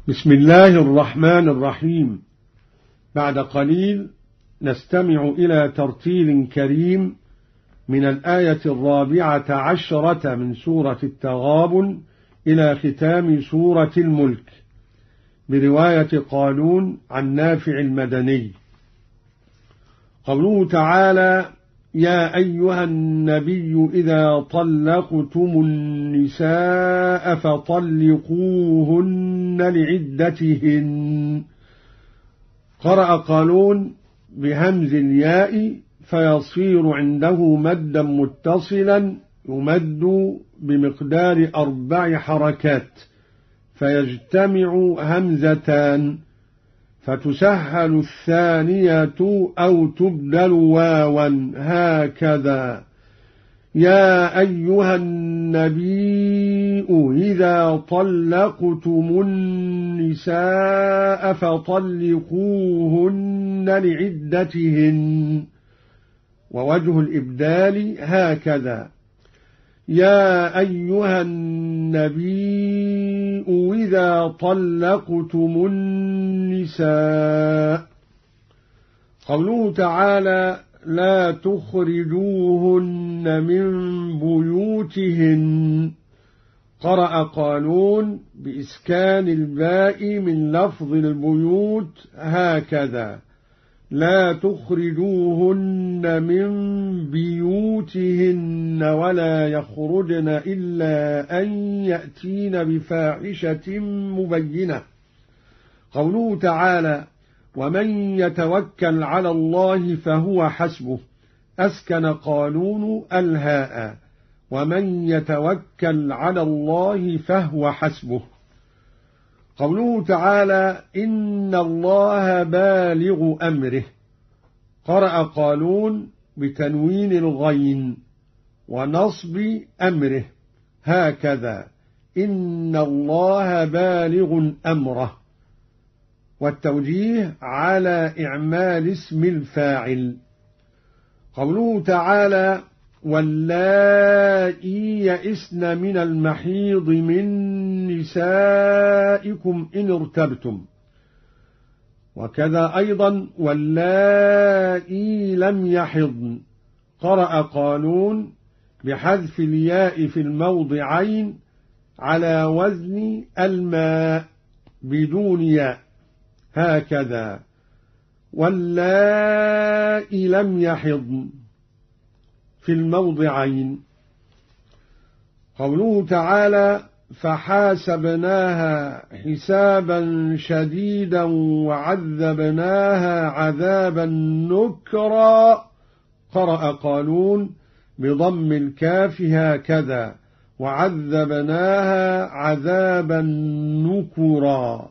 بسم الله الرحمن الرحيم. بعد قليل نستمع إلى ترتيل كريم من الآية 14 من سورة التغابن إلى ختام سورة الملك برواية قالون عن نافع المدني. قوله تعالى: يا أيها النبي إذا طلقتم النساء فطلقوهن لعدتهن. قرأ قالون بهمز الياء فيصير عنده مدا متصلا يمد بمقدار 4 حركات فيجتمع همزتان فتسهل الثانية أو تبدل واوا هكذا: يا أيها النبي إذا طلقتم النساء فطلقوهن لعدتهن. ووجه الإبدال هكذا: يا أيها النبي إذا طلقتم النساء. قوله تعالى: لا تخرجوهن من بيوتهن. قرأ قالون بإسكان الباء من لفظ البيوت هكذا: لا تخرجوهن من بيوتهن ولا يخرجن إلا أن يأتين بفاحشة مبينة. قوله تعالى: ومن يتوكل على الله فهو حسبه. أسكن قالون الهاء: ومن يتوكل على الله فهو حسبه. قوله تعالى: إن الله بالغ أمره. قرأ قالون بتنوين الغين ونصب أمره هكذا: إن الله بالغ أمره. والتوجيه على إعمال اسم الفاعل. قوله تعالى: واللائي يئسن من المحيض من نسائكم إن ارتبتم. وكذا أيضا واللائي لم يحضن. قرأ قالون بحذف الياء في الموضعين على وزن الماء بدون ياء هكذا: واللائي لم يحضن في الموضعين. قوله تعالى: فحاسبناها حسابا شديدا وعذبناها عذابا نكرا. قرأ قالون بضم الكاف هكذا: وعذبناها عذابا نكرا.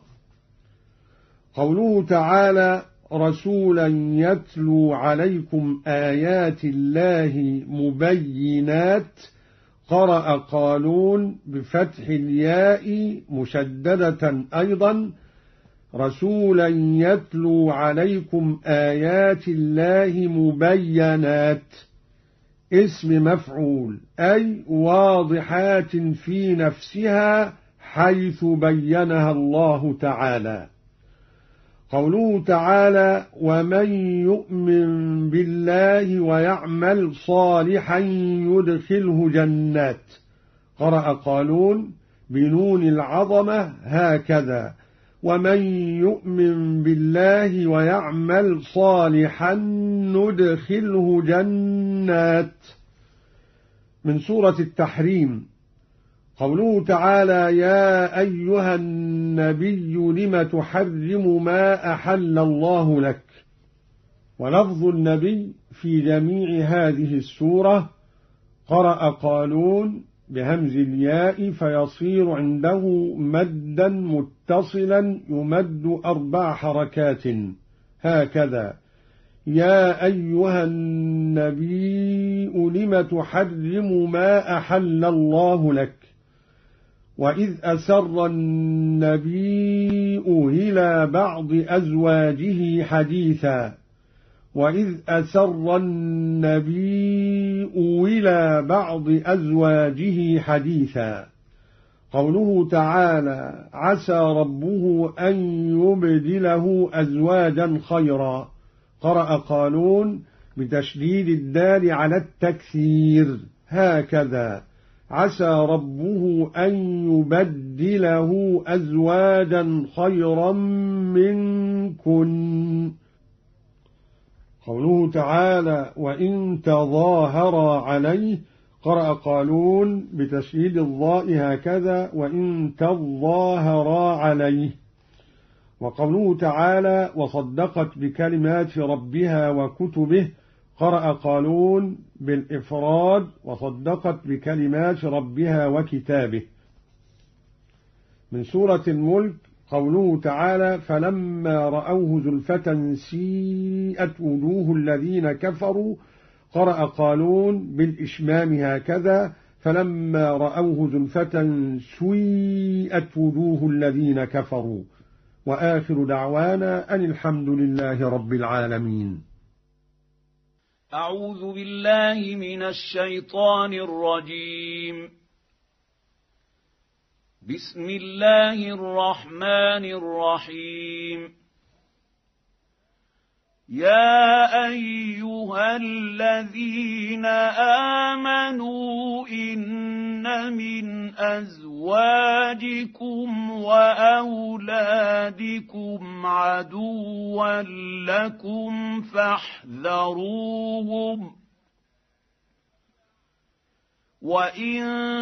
قوله تعالى: رسولا يتلو عليكم آيات الله مبينات. قرأ قالون بفتح الياء مشددة أيضا: رسولا يتلو عليكم آيات الله مبينات. اسم مفعول أي واضحات في نفسها حيث بينها الله تعالى. قوله تعالى: ومن يؤمن بالله ويعمل صالحا يدخله جنات. قرأ قالون بنون العظمة هكذا: ومن يؤمن بالله ويعمل صالحا ندخله جنات. من سورة التحريم. قوله تعالى: يا أيها النبي لم تحرم ما أحل الله لك. ولفظ النبي في جميع هذه السورة. قرأ قالون بهمز الياء فيصير عنده مدا متصلا يمد 4 حركات هكذا: يا أيها النبي لم تحرم ما أحل الله لك. وإذ أسر النبي إلى بعض أزواجه حديثا. وإذ أسر النبي إلى بعض أزواجه حديثا. قوله تعالى عسى ربه أن يبدله أزواجا خيرا، قرأ قالون بتشديد الدال على التكثير هكذا عسى ربه أن يبدله أزواجا خيرا منكن. قوله تعالى وإن تظاهرا عليه، قرأ قالون بتشديد الضاء هكذا وإن تظاهرا عليه. وقوله تعالى وصدقت بكلمات ربها وكتبه، قرأ قالون بالإفراد وصدقت بكلمات ربها وكتابه. من سورة الملك قوله تعالى فلما رأوه زلفة سيئت وجوه الذين كفروا، قرأ قالون بالإشمام هكذا فلما رأوه زلفة سيئت وجوه الذين كفروا. وآخر دعوانا أن الحمد لله رب العالمين. أعوذ بالله من الشيطان الرجيم. بسم الله الرحمن الرحيم. يا أيها الذين آمنوا إن من أزواجكم وأولادكم عدوا لكم فاحذروهم وإن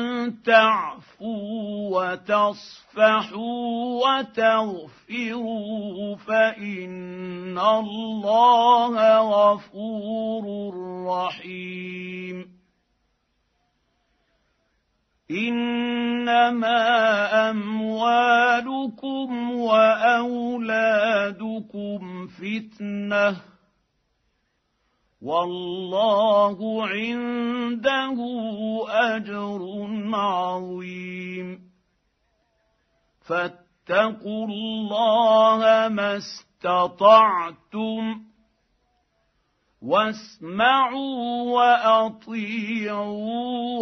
تعفوا وتصفحوا وتغفروا فإن الله غفور رحيم. إنما أموالكم وأولادكم فتنة والله عنده أجر عظيم. فاتقوا الله ما استطعتم واسمعوا وأطيعوا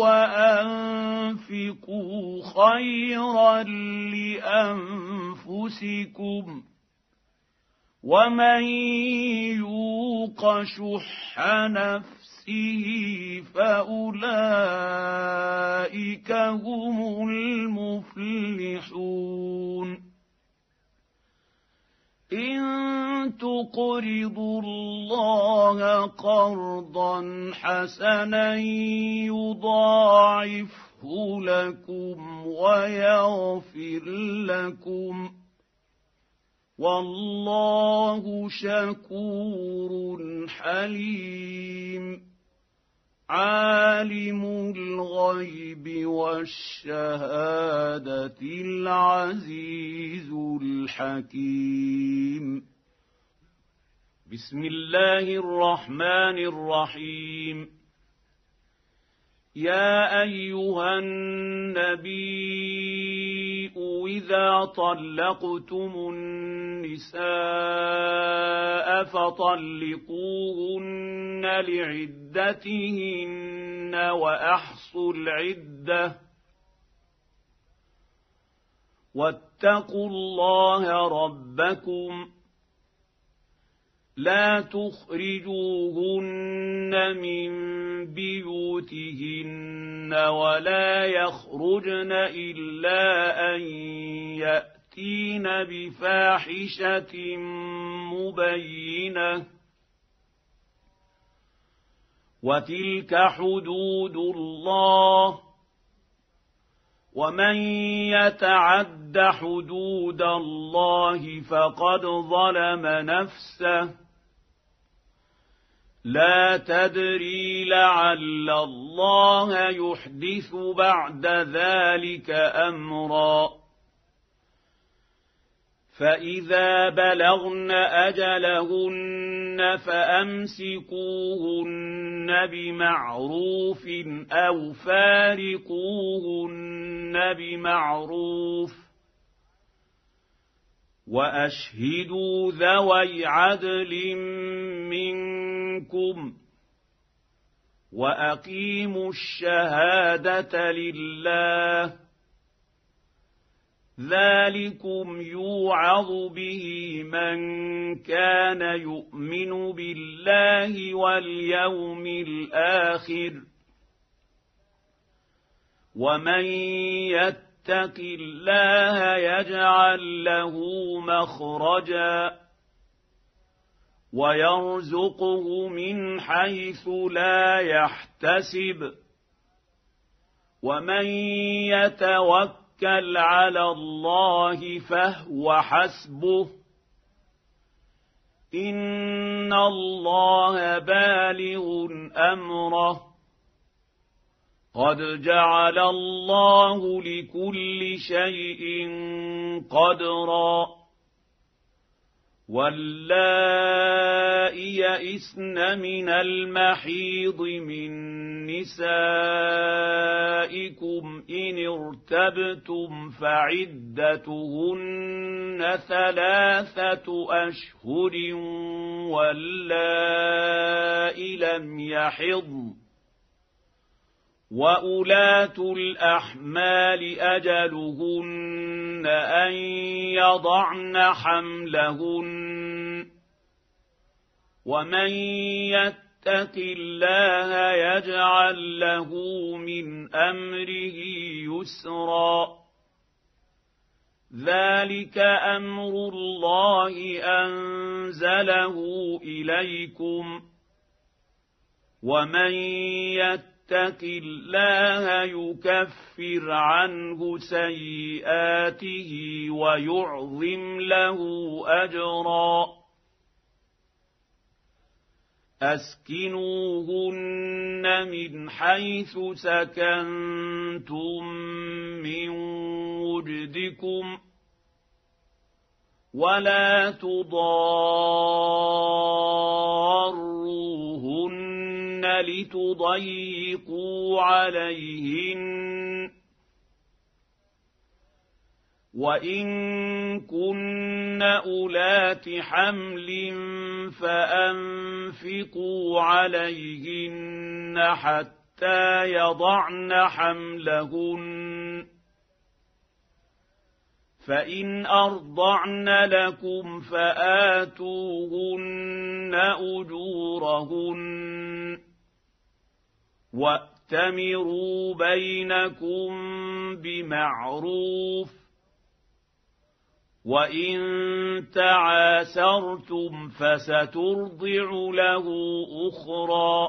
وأنفقوا خيرا لأنفسكم ومن يوق شح نفسه فأولئك هم المفلحون. إن تقرضوا الله قرضا حسنا يضاعفه لكم ويغفر لكم والله شكور حليم. عالم الغيب والشهادة العزيز الحكيم. بسم الله الرحمن الرحيم. يا أيها النبي إذا طلقتم النساء فطلقوهن لعدتهن وأحصوا العدة واتقوا الله ربكم لا تخرجوهن من بيوتهن ولا يخرجن إلا أن يأتين بفاحشة مبينة وتلك حدود الله ومن يتعد حدود الله فقد ظلم نفسه لا تدري لعل الله يحدث بعد ذلك أمرا. فإذا بلغن أجلهن فأمسكوهن بمعروف أو فارقوهن بمعروف وأشهدوا ذوي عدل منكم وأقيموا الشهادة لله ذلكم يوعظ به من كان يؤمن بالله واليوم الآخر ومن يتق الله يجعل له مخرجا ويرزقه من حيث لا يحتسب ومن يتوكل على الله فهو حسبه إن الله بالغ أمره قد جعل الله لكل شيء قدرا واللائي يئسن من المحيض من نسائكم إن ارتبتم فعدتهن 3 أشهر واللائي لم يحضن وأولاة الأحمال أجلهن أن يضعن حملهن ومن يتق الله يجعل له من أمره يسرا ذلك أمر الله أنزله إليكم ومن يتق الله يكفر عنه سيئاته ويعظم له أجرا أسكنوهن من حيث سكنتم من وجدكم ولا تضاروهن لتضيقوا عليهن وإن كن أولات حمل فأنفقوا عليهن حتى يضعن حملهن فإن أرضعن لكم فآتوهن أجورهن وأتمروا بينكم بمعروف وإن تعاسرتم فسترضع له أخرى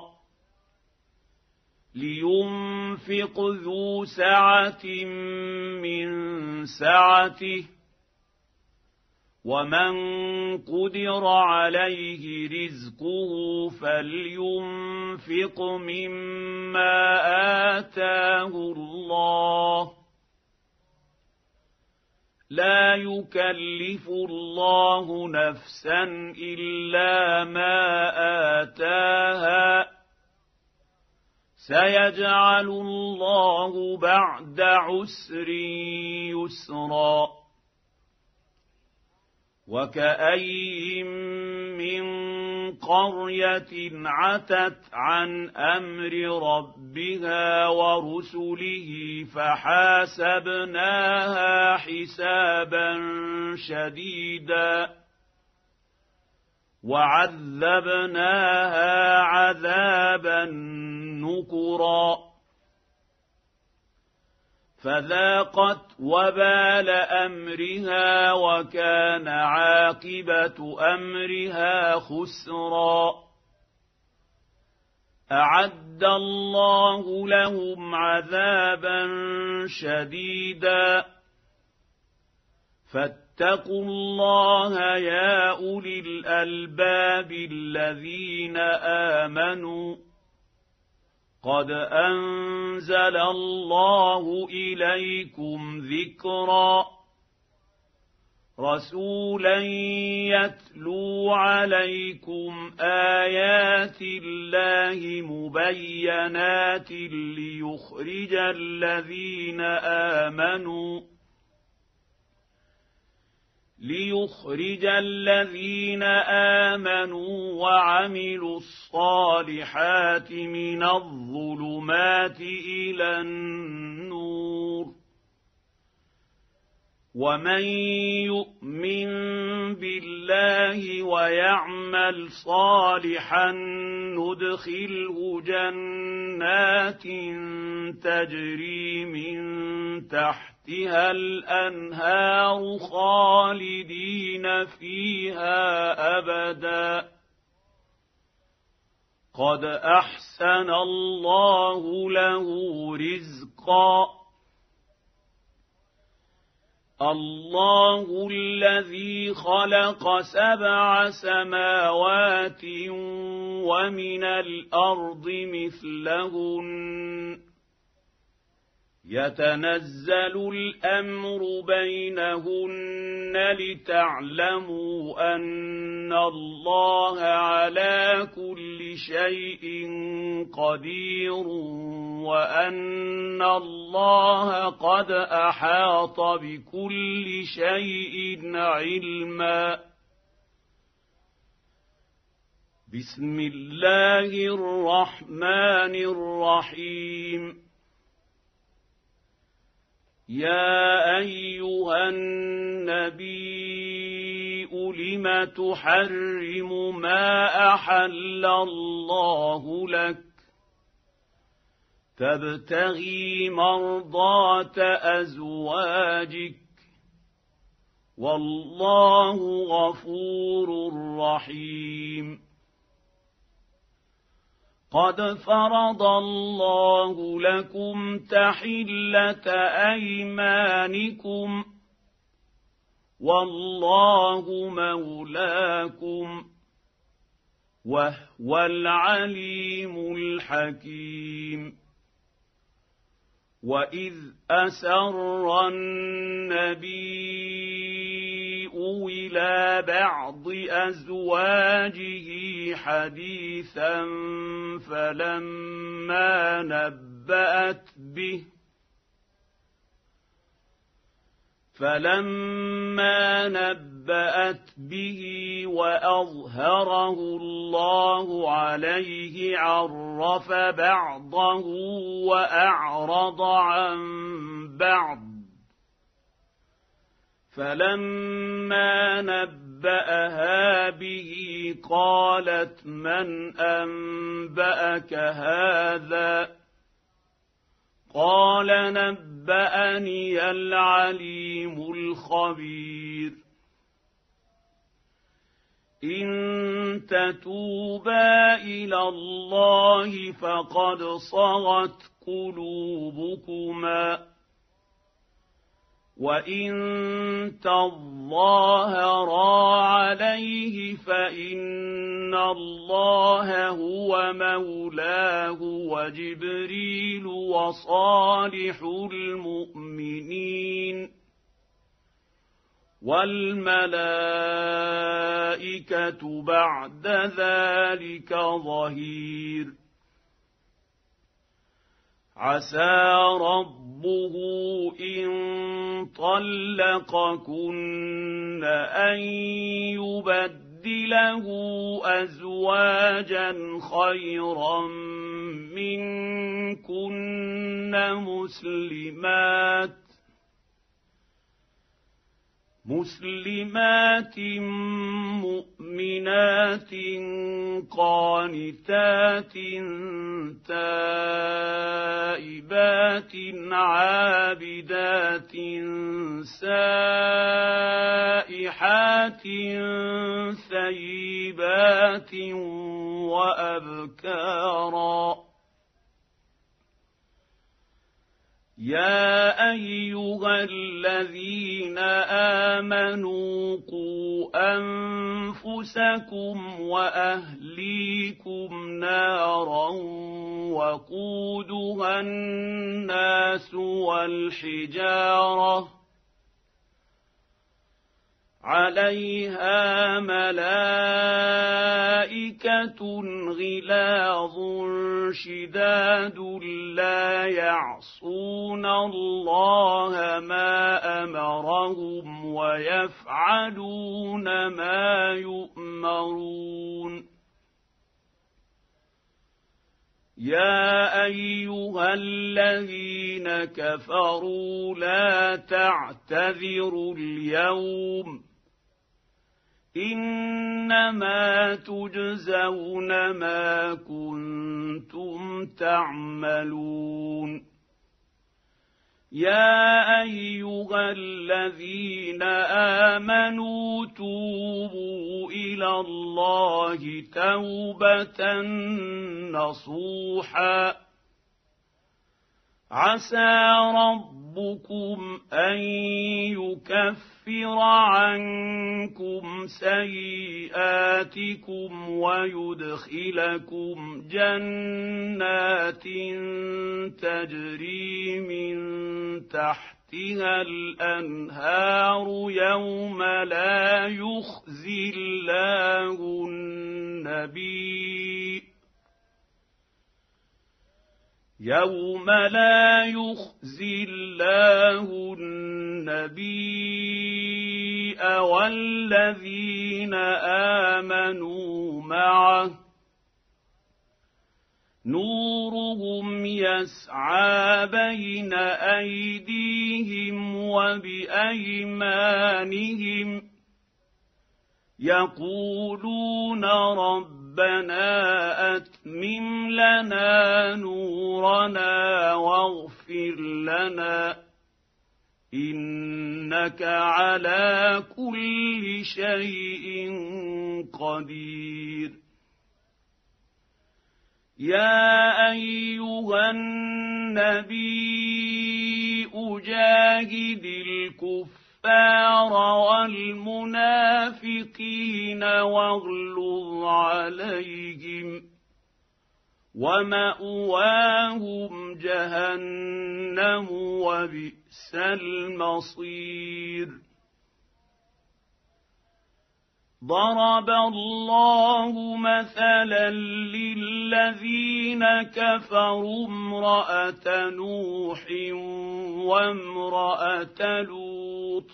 لينفق ذو سعة من سعته ومن قدر عليه رزقه فلينفق مما آتاه الله لا يكلف الله نفسا إلا ما آتاها سيجعل الله بعد عسر يسرا وكأين من قرية عتت عن أمر ربها ورسله فحاسبناها حسابا شديدا وعذبناها عذابا نكرا فذاقت وبال أمرها وكان عاقبة أمرها خسرا أعد الله لهم عذابا شديدا فاتقوا الله يا أولي الألباب الذين آمنوا قد أنزل الله إليكم ذكرا رسولا يتلو عليكم آيات الله مبينات ليخرج الذين آمنوا وعملوا الصالحات من الظلمات إلى النور ومن يؤمن بالله ويعمل صالحا ندخله جنات تجري من تحتها الأنهار خالدين فيها أبدا قد أحسن الله له رزقا الله الذي خلق 7 سماوات ومن الأرض مثلهن يتنزل الأمر بينهن لتعلموا أن الله على كل شيء قدير وأن الله قد أحاط بكل شيء علما بسم الله الرحمن الرحيم يا أيها النبي لم تحرم ما أحل الله لك تبتغي مرضات أزواجك والله غفور رحيم قد فرض الله لكم تحلة أيمانكم والله مولاكم وهو العليم الحكيم وإذ أسر النبي إلى بعض أزواجه حديثا فلما نبأت به وأظهره الله عليه عرف بعضه وأعرض عن بعض فلما نبأها به قالت من أنبأك هذا قال نبأني العليم الخبير إن تتوبا إلى الله فقد صغت قلوبكما وإن تظاهرا عليه فإن الله هو مولاه وجبريل وصالح المؤمنين والملائكة بعد ذلك ظهير عسى ربه إن طلقكن أن يبدله أزواجا خيرا منكن مسلمات مؤمنات قانتات تائبات عابدات سائحات ثيبات وأبكارا يا أيها الذين آمنوا قوا أنفسكم وأهليكم نارا وقودها الناس والحجارة عليها ملائكة غلاظ شداد لا يعصون الله ما أمرهم ويفعلون ما يؤمرون يا أيها الذين كفروا لا تعتذروا اليوم إنما تجزون ما كنتم تعملون يا أيها الذين آمنوا توبوا إلى الله توبة نصوحا عسى ربكم أن يكفر عنكم سيئاتكم ويدخلكم جنات تجري من تحتها الأنهار يوم لا يخزي الله النبي والذين آمنوا معه نورهم يسعى بين أيديهم وبأيمانهم يقولون ربنا أتمم لنا نورنا واغفر لنا إنك على كل شيء قدير يا أيها النبي أجاهد الكفار والمنافقين واغلظ عليهم ومأواهم جهنم وبئس المصير ضرب الله مثلا للذين كفروا امرأة نوح وامرأة لوط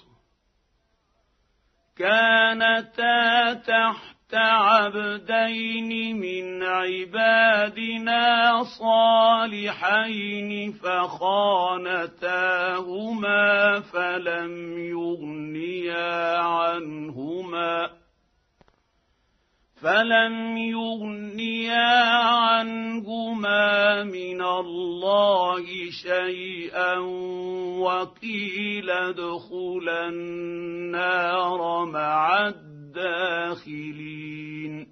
كانتا تحت عبدين من عبادنا صالحين فخانتاهما فلم يغنيا عنهما من الله شيئا وقيل ادخلا النار مع الداخلين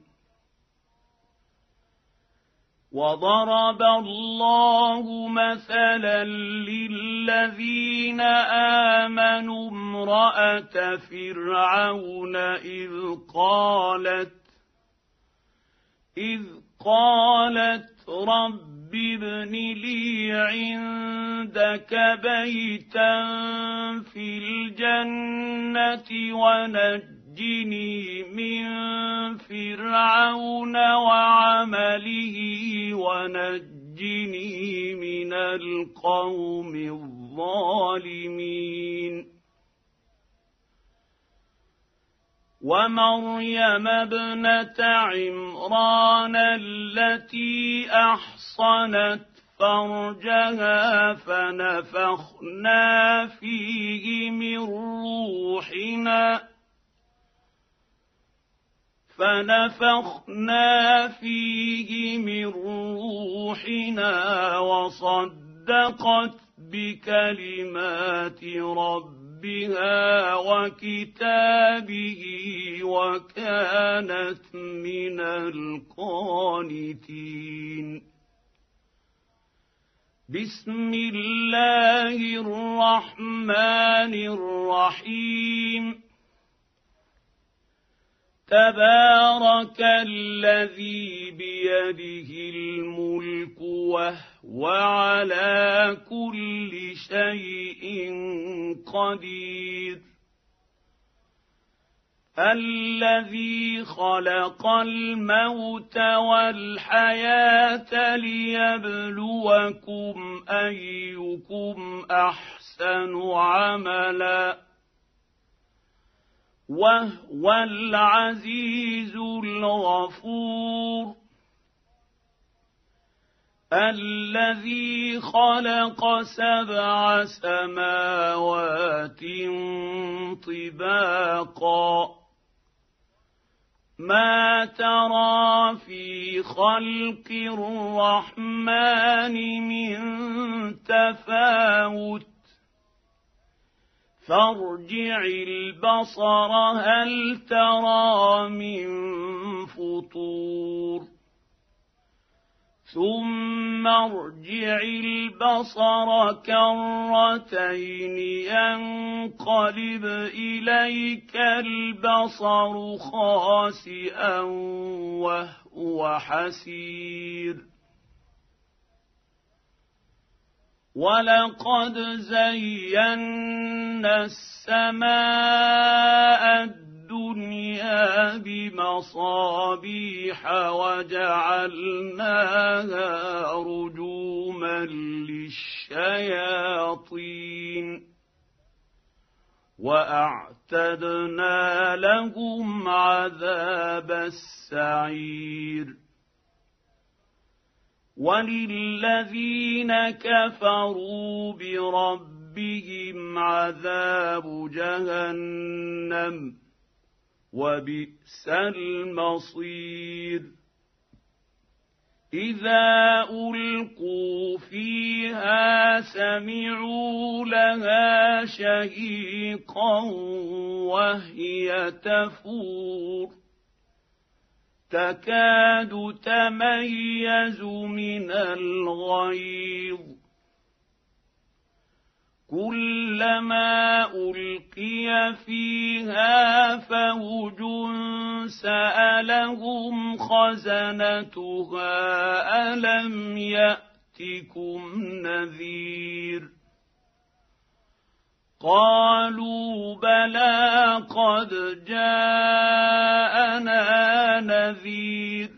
وضرب الله مثلا للذين آمنوا امرأة فرعون إذ قالت رب ابن لي عندك بيتا في الجنة ونجني من فرعون وعمله ونجني من القوم الظالمين ومريم ابنة عمران التي أحصنت فرجها فنفخنا فيه من روحنا وصدقت بكلمات ربها وكتابه وكانت من القانتين بسم الله الرحمن الرحيم تبارك الذي بيده الملك وهو على كل شيء قدير الذي خلق الموت والحياة ليبلوكم أيكم أحسن عملا وهو العزيز الغفور الذي خلق 7 سماوات طباقا ما ترى في خلق الرحمن من تفاوت فارجع البصر هل ترى من فطور ثم ارجع البصر كرتين ينقلب إليك البصر خاسئا وهو حسير ولقد زينا السماء الدنيا بمصابيح وجعلناها رجوما للشياطين وأعتدنا لهم عذاب السعير وللذين كفروا بربهم عذاب جهنم وبئس المصير إذا ألقوا فيها سمعوا لها شهيقا وهي تفور تكاد تميز من الغيظ كلما ألقي فيها فوج سألهم خزنتها ألم يأتكم نذير قالوا بلى قد جاءنا نذير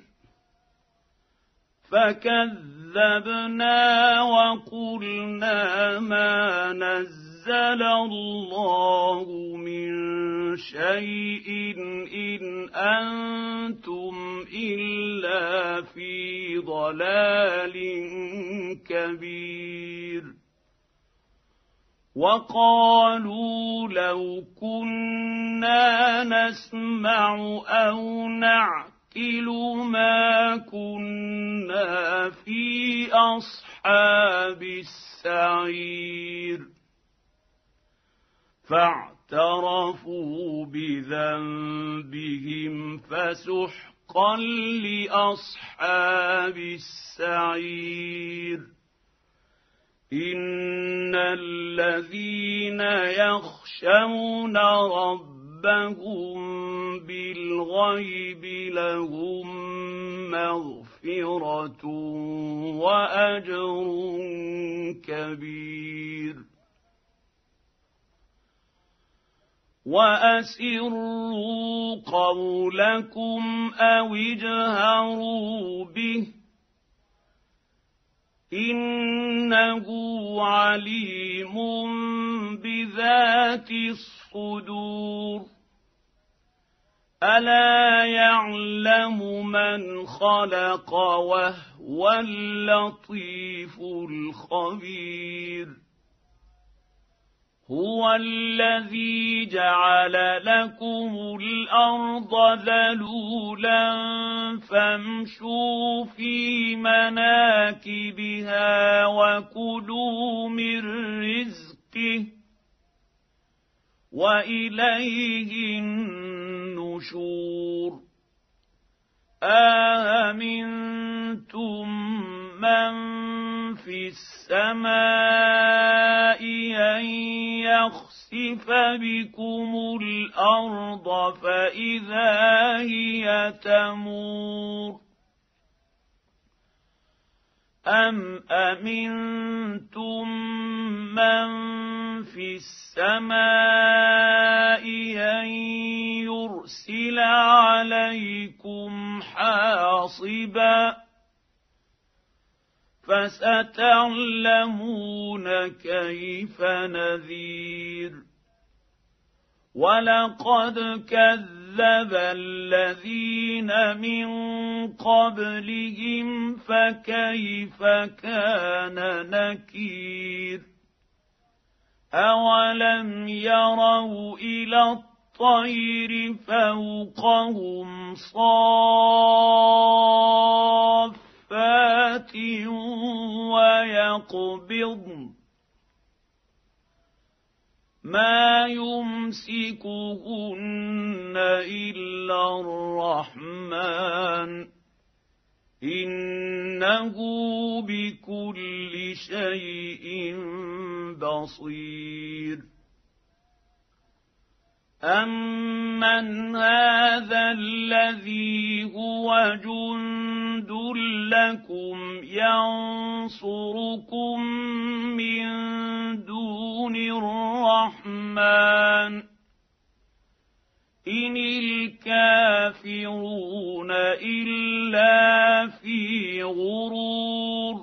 فكذبنا وقلنا ما نزل الله من شيء إن أنتم إلا في ضلال كبير وقالوا لو كنا نسمع أو نعقل ما كنا في أصحاب السعير فاعترفوا بذنبهم فسحقا لأصحاب السعير إن الذين يخشون ربهم بالغيب لهم مغفرة وأجر كبير وأسروا قولكم أو اجهروا به إنه عليم بذات الصدور ألا يعلم من خلق وهو اللطيف الخبير هو الذي جعل لكم الأرض ذلولا فامشوا في مناكبها وكلوا من رزقه وإليه النشور أأمنتم من في السماء أن يخسف بكم الأرض فإذا هي تمور أم أمنتم من في السماء أن يرسل عليكم حاصبا فستعلمون كيف نذير ولقد كذب كذب الذين من قبلهم فكيف كان نكير أولم يروا إلى الطير فوقهم صافات ويقبضن ما يمسكهن إلا الرحمن إنه بكل شيء بصير أمن هذا الذي هو جند لكم ينصركم من دون الرحمن إن الكافرون إلا في غرور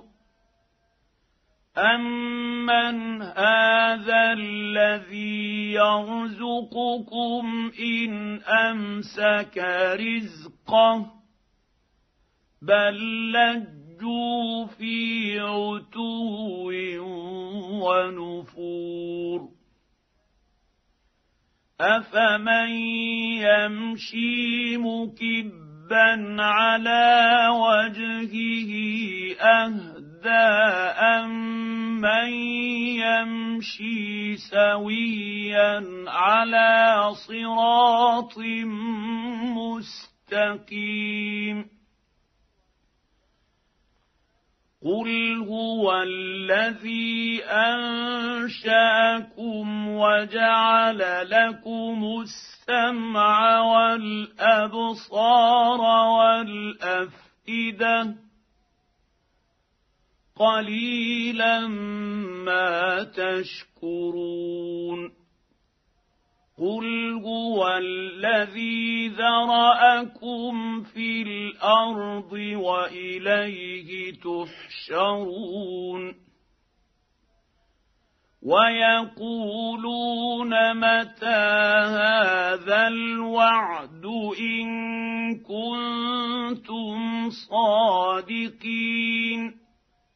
أمن هذا الذي يرزقكم إن أمسك رزقه بل لجوا في عتو ونفور أفمن يمشي مكبا على وجهه أهدى أمن يمشي سويا على صراط مستقيم قل هو الذي أنشأكم وجعل لكم السمع والأبصار والأفئدة قليلا ما تشكرون قل هو الذي ذرأكم في الأرض وإليه تحشرون ويقولون متى هذا الوعد إن كنتم صادقين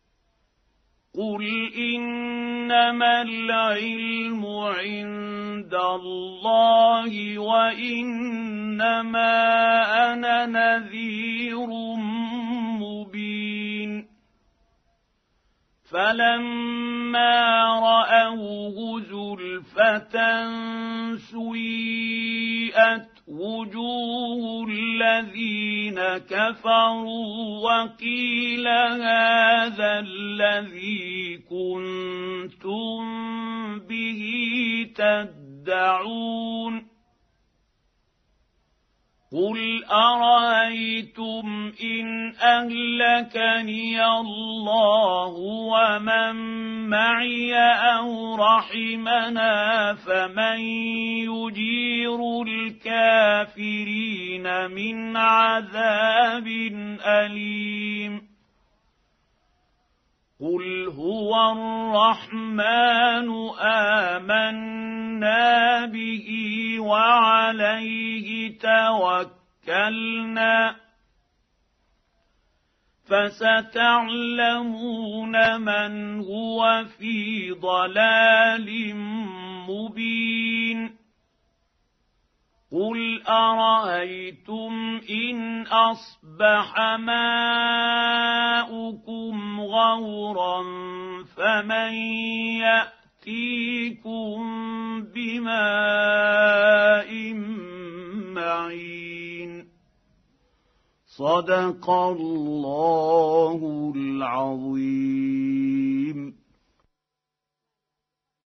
قل إنما العلم عند الله وإنما أنا نذير مبين فلما رأوه زلفة سيئت وجوه الذين كفروا وقيل هذا الذي كنتم به تدعون قل أرأيتم إن أهلكني الله ومن معي أو رحمنا فمن يجير الكافرين من عذاب أليم قل هو الرحمن آمنا به وعليه توكلنا فستعلمون من هو في ضلال مبين قل أرأيتم إن أصبح ماؤكم غورا فمن يأتيكم بماء معين صدق الله